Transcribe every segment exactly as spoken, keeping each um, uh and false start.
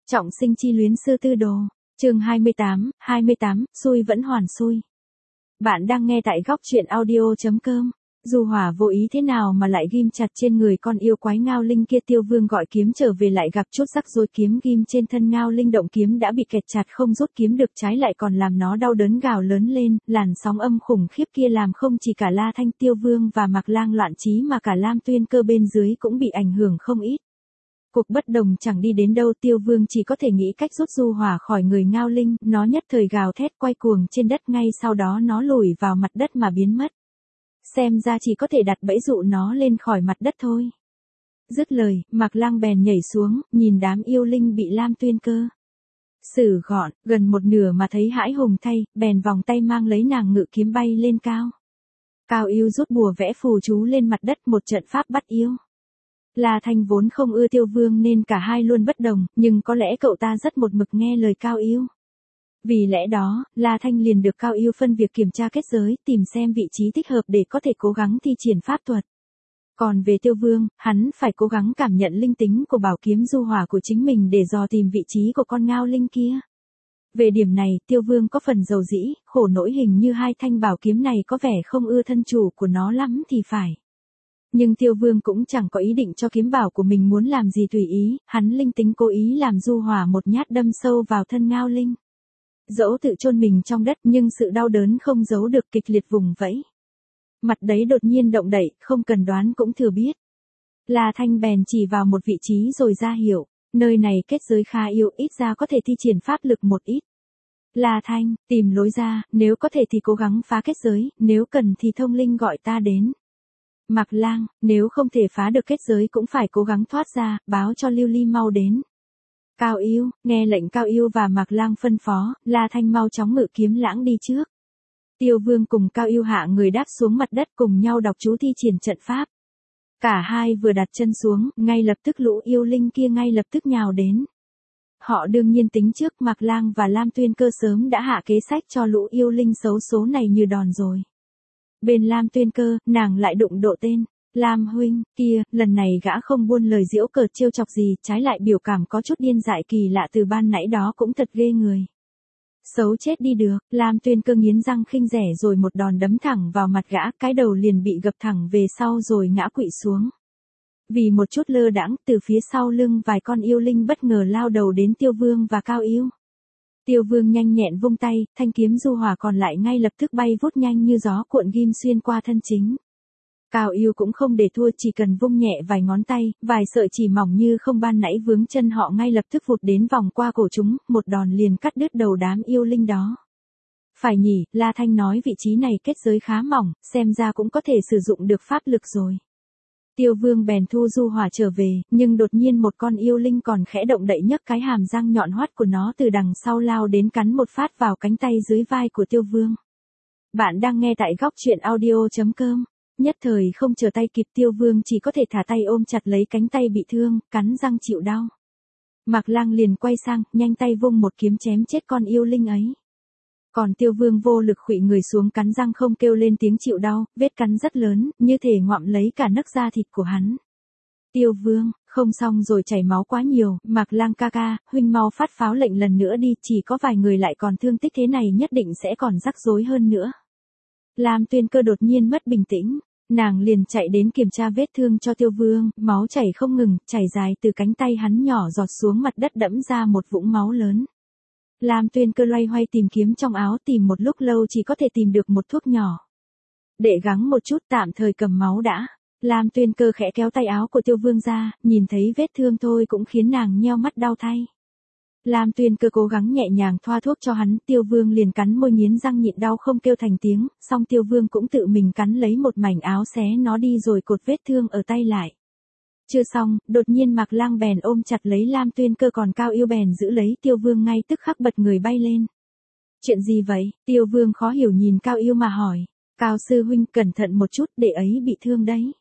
Trọng sinh chi luyến sư tư đồ. Chương hai mươi tám, hai mươi tám, xui vẫn hoàn xui. Bạn đang nghe tại góc truyện audio chấm com. Du Hỏa vô ý thế nào mà lại ghim chặt trên người con yêu quái Ngao Linh kia. Tiêu Vương gọi kiếm trở về lại gặp chút rắc rối, kiếm ghim trên thân Ngao Linh động kiếm đã bị kẹt chặt không rút kiếm được, trái lại còn làm nó đau đớn gào lớn lên. Làn sóng âm khủng khiếp kia làm không chỉ cả La Thanh, Tiêu Vương và Mạc Lang loạn trí mà cả Lam Tuyên Cơ bên dưới cũng bị ảnh hưởng không ít. Cuộc bất đồng chẳng đi đến đâu, Tiêu Vương chỉ có thể nghĩ cách rút Du Hỏa khỏi người Ngao Linh, nó nhất thời gào thét quay cuồng trên đất, ngay sau đó nó lùi vào mặt đất mà biến mất. Xem ra chỉ có thể đặt bẫy dụ nó lên khỏi mặt đất thôi. Dứt lời, Mạc Lang bèn nhảy xuống, nhìn đám yêu linh bị Lam Tuyên Cơ xử gọn, gần một nửa mà thấy hãi hùng thay, bèn vòng tay mang lấy nàng ngự kiếm bay lên cao. Cao Yêu rút bùa vẽ phù chú lên mặt đất, một trận pháp bắt yêu. La Thanh vốn không ưa Tiêu Vương nên cả hai luôn bất đồng, nhưng có lẽ cậu ta rất một mực nghe lời Cao Yêu. Vì lẽ đó, La Thanh liền được Cao Yêu phân việc kiểm tra kết giới, tìm xem vị trí thích hợp để có thể cố gắng thi triển pháp thuật. Còn về Tiêu Vương, hắn phải cố gắng cảm nhận linh tính của bảo kiếm Du Hỏa của chính mình để dò tìm vị trí của con Ngao Linh kia. Về điểm này, Tiêu Vương có phần dầu dĩ, khổ nỗi hình như hai thanh bảo kiếm này có vẻ không ưa thân chủ của nó lắm thì phải. Nhưng Tiêu Vương cũng chẳng có ý định cho kiếm bảo của mình muốn làm gì tùy ý, hắn linh tính cố ý làm Du Hỏa một nhát đâm sâu vào thân Ngao Linh. Dẫu tự chôn mình trong đất nhưng sự đau đớn không giấu được, kịch liệt vùng vẫy. Mặt đấy đột nhiên động đậy, không cần đoán cũng thừa biết. La Thanh bèn chỉ vào một vị trí rồi ra hiệu, nơi này kết giới khá yếu, ít ra có thể thi triển pháp lực một ít. La Thanh, tìm lối ra, nếu có thể thì cố gắng phá kết giới, nếu cần thì thông linh gọi ta đến. Mạc Lang, nếu không thể phá được kết giới cũng phải cố gắng thoát ra, báo cho Lưu Ly mau đến. Cao Yêu, nghe lệnh Cao Yêu và Mạc Lang phân phó, La Thanh mau chóng ngự kiếm lãng đi trước. Tiêu Vương cùng Cao Yêu hạ người đáp xuống mặt đất cùng nhau đọc chú thi triển trận pháp. Cả hai vừa đặt chân xuống, ngay lập tức lũ yêu linh kia ngay lập tức nhào đến. Họ đương nhiên tính trước, Mạc Lang và Lam Tuyên Cơ sớm đã hạ kế sách cho lũ yêu linh xấu số này như đòn rồi. Bên Lam Tuyên Cơ, nàng lại đụng độ tên. Lam huynh, kia, lần này gã không buôn lời giễu cợt trêu chọc gì, trái lại biểu cảm có chút điên dại kỳ lạ từ ban nãy đó cũng thật ghê người. Xấu chết đi được, Lam Tuyên Cơ nghiến răng khinh rẻ rồi một đòn đấm thẳng vào mặt gã, cái đầu liền bị gập thẳng về sau rồi ngã quỵ xuống. Vì một chút lơ đãng, từ phía sau lưng vài con yêu linh bất ngờ lao đầu đến Tiêu Vương và Cao Yêu. Tiêu Vương nhanh nhẹn vung tay, thanh kiếm Du Hỏa còn lại ngay lập tức bay vút nhanh như gió cuộn ghim xuyên qua thân chính. Cao Yêu cũng không để thua, chỉ cần vung nhẹ vài ngón tay, vài sợi chỉ mỏng như không ban nãy vướng chân họ ngay lập tức vụt đến vòng qua cổ chúng, một đòn liền cắt đứt đầu đám yêu linh đó. Phải nhỉ, La Thanh nói vị trí này kết giới khá mỏng, xem ra cũng có thể sử dụng được pháp lực rồi. Tiêu Vương bèn thu Du Hỏa trở về, nhưng đột nhiên một con yêu linh còn khẽ động đậy nhấc cái hàm răng nhọn hoắt của nó từ đằng sau lao đến cắn một phát vào cánh tay dưới vai của Tiêu Vương. Bạn đang nghe tại góc truyện audio chấm com. Nhất thời không chờ tay kịp, Tiêu Vương chỉ có thể thả tay ôm chặt lấy cánh tay bị thương, cắn răng chịu đau. Mạc Lang liền quay sang, nhanh tay vung một kiếm chém chết con yêu linh ấy. Còn Tiêu Vương vô lực khuỵu người xuống, cắn răng không kêu lên tiếng chịu đau, vết cắn rất lớn, như thể ngoạm lấy cả nấc da thịt của hắn. Tiêu Vương, không xong rồi, chảy máu quá nhiều, Mạc Lang ca ca, huynh mau phát pháo lệnh lần nữa đi, chỉ có vài người lại còn thương tích thế này nhất định sẽ còn rắc rối hơn nữa. Lam Tuyên Cơ đột nhiên mất bình tĩnh, nàng liền chạy đến kiểm tra vết thương cho Tiêu Vương, máu chảy không ngừng, chảy dài từ cánh tay hắn nhỏ giọt xuống mặt đất đẫm ra một vũng máu lớn. Lam Tuyên Cơ loay hoay tìm kiếm trong áo, tìm một lúc lâu chỉ có thể tìm được một thuốc nhỏ. Để gắng một chút, tạm thời cầm máu đã. Lam Tuyên Cơ khẽ kéo tay áo của Tiêu Vương ra, nhìn thấy vết thương thôi cũng khiến nàng nheo mắt đau thay. Lam Tuyên Cơ cố gắng nhẹ nhàng thoa thuốc cho hắn, Tiêu Vương liền cắn môi nghiến răng nhịn đau không kêu thành tiếng, xong Tiêu Vương cũng tự mình cắn lấy một mảnh áo xé nó đi rồi cột vết thương ở tay lại. Chưa xong, đột nhiên Mạc Lang bèn ôm chặt lấy Lam Tuyên Cơ, còn Cao Yêu bèn giữ lấy Tiêu Vương, ngay tức khắc bật người bay lên. Chuyện gì vậy? Tiêu Vương khó hiểu nhìn Cao Yêu mà hỏi. Cao sư huynh cẩn thận một chút, để ấy bị thương đấy.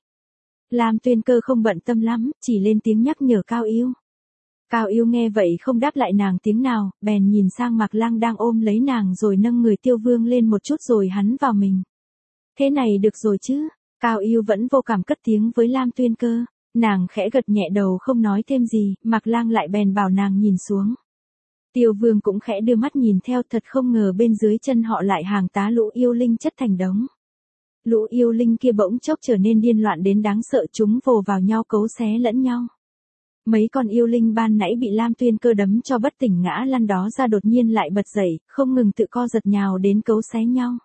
Lam Tuyên Cơ không bận tâm lắm, chỉ lên tiếng nhắc nhở Cao Yêu. Cao Yêu nghe vậy không đáp lại nàng tiếng nào, bèn nhìn sang Mạc Lang đang ôm lấy nàng rồi nâng người Tiêu Vương lên một chút rồi hắn vào mình. Thế này được rồi chứ? Cao Yêu vẫn vô cảm cất tiếng với Lam Tuyên Cơ. Nàng khẽ gật nhẹ đầu không nói thêm gì, Mạc Lang lại bèn bảo nàng nhìn xuống. Tiêu Vương cũng khẽ đưa mắt nhìn theo, thật không ngờ bên dưới chân họ lại hàng tá lũ yêu linh chất thành đống. Lũ yêu linh kia bỗng chốc trở nên điên loạn đến đáng sợ, chúng vồ vào nhau cấu xé lẫn nhau. Mấy con yêu linh ban nãy bị Lam Tuyên Cơ đấm cho bất tỉnh ngã lăn đó ra đột nhiên lại bật dậy, không ngừng tự co giật nhào đến cấu xé nhau.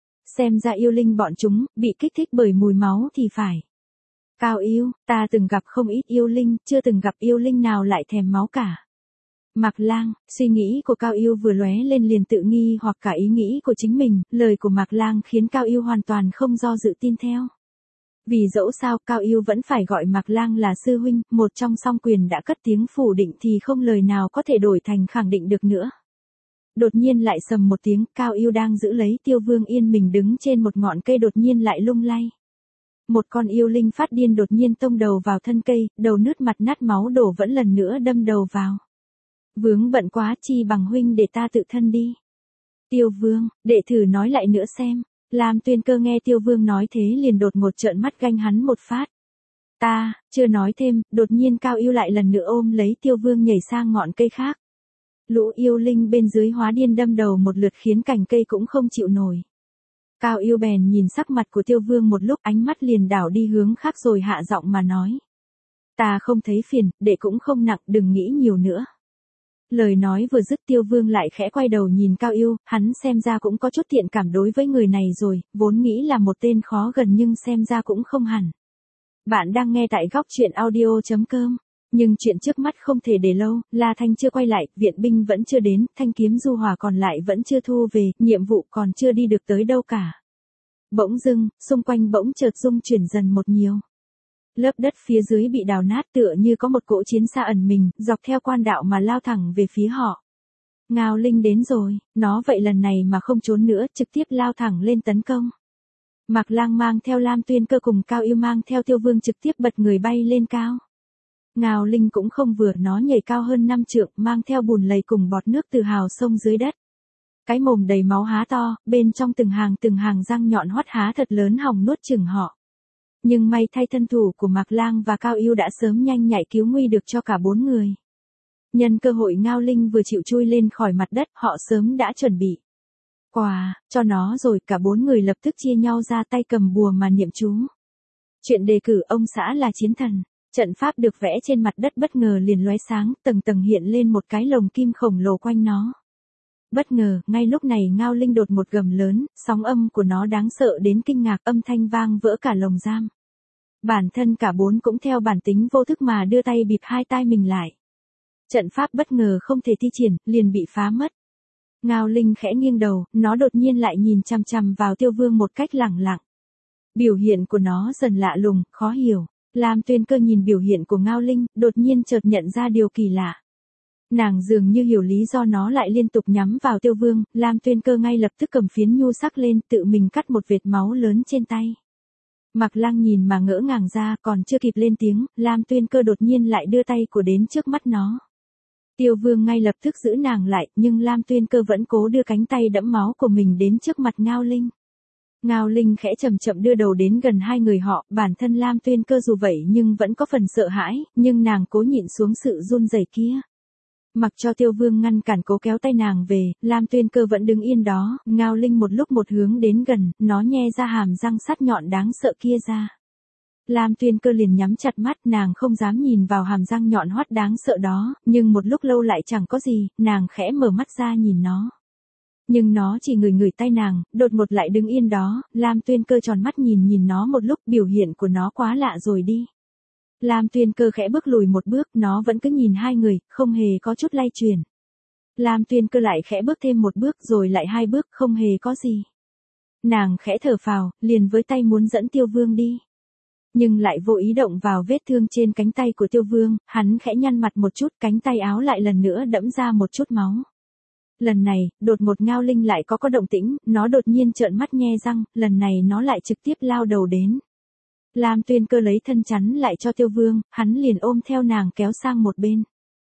Xem ra yêu linh bọn chúng, bị kích thích bởi mùi máu thì phải. Cao yêu, ta từng gặp không ít yêu linh, chưa từng gặp yêu linh nào lại thèm máu cả. Mạc Lang, suy nghĩ của Cao Yêu vừa lóe lên liền tự nghi hoặc cả ý nghĩ của chính mình, lời của Mạc Lang khiến Cao Yêu hoàn toàn không do dự tin theo. Vì dẫu sao Cao Yêu vẫn phải gọi Mạc Lang là sư huynh, một trong song quyền đã cất tiếng phủ định thì không lời nào có thể đổi thành khẳng định được nữa. Đột nhiên lại sầm một tiếng, Cao Yêu đang giữ lấy Tiêu Vương yên mình đứng trên một ngọn cây đột nhiên lại lung lay. Một con yêu linh phát điên đột nhiên tông đầu vào thân cây, đầu nứt mặt nát máu đổ vẫn lần nữa đâm đầu vào. Vướng bận quá, chi bằng huynh để ta tự thân đi. Tiêu Vương, đệ thử nói lại nữa xem. Lam Tuyên Cơ nghe Tiêu Vương nói thế liền đột ngột trợn mắt ganh hắn một phát. Ta, chưa nói thêm, đột nhiên Cao Yêu lại lần nữa ôm lấy Tiêu Vương nhảy sang ngọn cây khác. Lũ yêu linh bên dưới hóa điên đâm đầu một lượt khiến cành cây cũng không chịu nổi. Cao Yêu bèn nhìn sắc mặt của Tiêu Vương một lúc, ánh mắt liền đảo đi hướng khác rồi hạ giọng mà nói. Ta không thấy phiền, đệ cũng không nặng, đừng nghĩ nhiều nữa. Lời nói vừa dứt Tiêu Vương lại khẽ quay đầu nhìn Cao Yêu, hắn xem ra cũng có chút thiện cảm đối với người này rồi, vốn nghĩ là một tên khó gần nhưng xem ra cũng không hẳn. Bạn đang nghe tại góc truyện audio chấm com. Nhưng chuyện trước mắt không thể để lâu, La Thanh chưa quay lại, viện binh vẫn chưa đến, thanh kiếm du hỏa còn lại vẫn chưa thu về, nhiệm vụ còn chưa đi được tới đâu cả. Bỗng dưng, xung quanh bỗng chợt rung chuyển dần một nhiều. Lớp đất phía dưới bị đào nát tựa như có một cỗ chiến xa ẩn mình, dọc theo quan đạo mà lao thẳng về phía họ. Ngao Linh đến rồi, nó vậy lần này mà không trốn nữa, trực tiếp lao thẳng lên tấn công. Mạc Lang mang theo Lam Tuyên Cơ cùng Cao Yêu mang theo Tiêu Vương trực tiếp bật người bay lên cao. Ngao Linh cũng không vừa, nó nhảy cao hơn năm trượng, mang theo bùn lầy cùng bọt nước từ hào sông dưới đất. Cái mồm đầy máu há to, bên trong từng hàng từng hàng răng nhọn hoắt há thật lớn hòng nuốt chửng họ. Nhưng may thay thân thủ của Mạc Lang và Cao Yêu đã sớm nhanh nhạy cứu nguy được cho cả bốn người. Nhân cơ hội Ngao Linh vừa chịu chui lên khỏi mặt đất, họ sớm đã chuẩn bị quà cho nó rồi, cả bốn người lập tức chia nhau ra tay cầm bùa mà niệm chú. Chuyện đề cử ông xã là chiến thần. Trận pháp được vẽ trên mặt đất bất ngờ liền lóe sáng, tầng tầng hiện lên một cái lồng kim khổng lồ quanh nó. Bất ngờ, ngay lúc này Ngao Linh đột một gầm lớn, sóng âm của nó đáng sợ đến kinh ngạc, âm thanh vang vỡ cả lồng giam. Bản thân cả bốn cũng theo bản tính vô thức mà đưa tay bịt hai tai mình lại. Trận pháp bất ngờ không thể thi triển, liền bị phá mất. Ngao Linh khẽ nghiêng đầu, nó đột nhiên lại nhìn chằm chằm vào Tiêu Vương một cách lẳng lặng. Biểu hiện của nó dần lạ lùng, khó hiểu. Lam Tuyên Cơ nhìn biểu hiện của Ngao Linh, đột nhiên chợt nhận ra điều kỳ lạ. Nàng dường như hiểu lý do nó lại liên tục nhắm vào Tiêu Vương, Lam Tuyên Cơ ngay lập tức cầm phiến nhu sắc lên, tự mình cắt một vệt máu lớn trên tay. Mạc Lang nhìn mà ngỡ ngàng ra, còn chưa kịp lên tiếng, Lam Tuyên Cơ đột nhiên lại đưa tay của đến trước mắt nó. Tiêu Vương ngay lập tức giữ nàng lại, nhưng Lam Tuyên Cơ vẫn cố đưa cánh tay đẫm máu của mình đến trước mặt Ngao Linh. Ngao Linh khẽ chậm chậm đưa đầu đến gần hai người họ, bản thân Lam Tuyên Cơ dù vậy nhưng vẫn có phần sợ hãi, nhưng nàng cố nhịn xuống sự run rẩy kia. Mặc cho Tiêu Vương ngăn cản cố kéo tay nàng về, Lam Tuyên Cơ vẫn đứng yên đó, Ngao Linh một lúc một hướng đến gần, nó nhe ra hàm răng sắc nhọn đáng sợ kia ra. Lam Tuyên Cơ liền nhắm chặt mắt, nàng không dám nhìn vào hàm răng nhọn hoắt đáng sợ đó, nhưng một lúc lâu lại chẳng có gì, nàng khẽ mở mắt ra nhìn nó. Nhưng nó chỉ ngửi ngửi tay nàng, đột ngột lại đứng yên đó, Lam Tuyên Cơ tròn mắt nhìn nhìn nó một lúc, biểu hiện của nó quá lạ rồi đi. Lam Tuyên Cơ khẽ bước lùi một bước, nó vẫn cứ nhìn hai người, không hề có chút lay chuyển. Lam Tuyên Cơ lại khẽ bước thêm một bước rồi lại hai bước, không hề có gì. Nàng khẽ thở phào, liền với tay muốn dẫn Tiêu Vương đi. Nhưng lại vô ý động vào vết thương trên cánh tay của Tiêu Vương, hắn khẽ nhăn mặt một chút, cánh tay áo lại lần nữa đẫm ra một chút máu. Lần này, đột ngột Ngao Linh lại có có động tĩnh, nó đột nhiên trợn mắt nhe răng, lần này nó lại trực tiếp lao đầu đến. Lam Tuyên Cơ lấy thân chắn lại cho Tiêu Vương, hắn liền ôm theo nàng kéo sang một bên.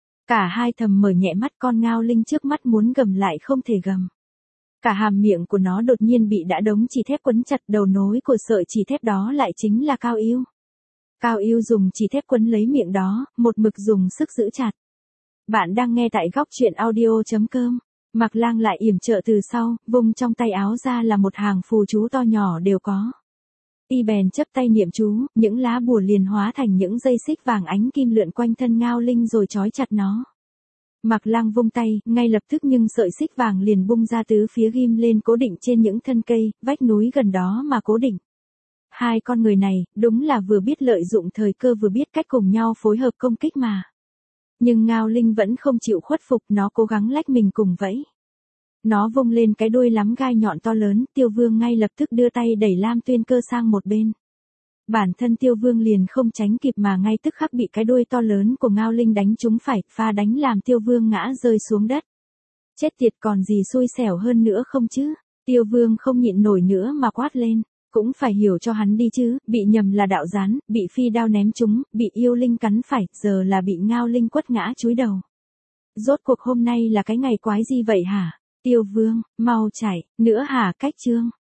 Cả hai thầm mở nhẹ mắt, con Ngao Linh trước mắt muốn gầm lại không thể gầm. Cả hàm miệng của nó đột nhiên bị đã đống chỉ thép quấn chặt, đầu nối của sợi chỉ thép đó lại chính là Cao Yêu. Cao Ưu dùng chỉ thép quấn lấy miệng đó, một mực dùng sức giữ chặt. Bạn đang nghe tại góc truyện audio.com. Mạc Lang lại yểm trợ từ sau, vung trong tay áo ra là một hàng phù chú to nhỏ đều có. Y bèn chấp tay niệm chú, những lá bùa liền hóa thành những dây xích vàng ánh kim lượn quanh thân Ngao Linh rồi trói chặt nó. Mạc Lang vung tay, ngay lập tức nhưng sợi xích vàng liền bung ra tứ phía ghim lên cố định trên những thân cây, vách núi gần đó mà cố định. Hai con người này, đúng là vừa biết lợi dụng thời cơ vừa biết cách cùng nhau phối hợp công kích mà. Nhưng Ngao Linh vẫn không chịu khuất phục, nó cố gắng lách mình cùng vẫy. Nó vung lên cái đuôi lắm gai nhọn to lớn, Tiêu Vương ngay lập tức đưa tay đẩy Lam Tuyên Cơ sang một bên. Bản thân Tiêu Vương liền không tránh kịp mà ngay tức khắc bị cái đuôi to lớn của Ngao Linh đánh trúng phải, pha đánh làm Tiêu Vương ngã rơi xuống đất. Chết tiệt, còn gì xui xẻo hơn nữa không chứ? Tiêu Vương không nhịn nổi nữa mà quát lên. Cũng phải hiểu cho hắn đi chứ, bị nhầm là đạo gián, bị phi đao ném trúng, bị yêu linh cắn phải, giờ là bị Ngao Linh quất ngã chúi đầu. Rốt cuộc hôm nay là cái ngày quái gì vậy hả? Tiêu Vương, mau chạy, nữa hả cách chương.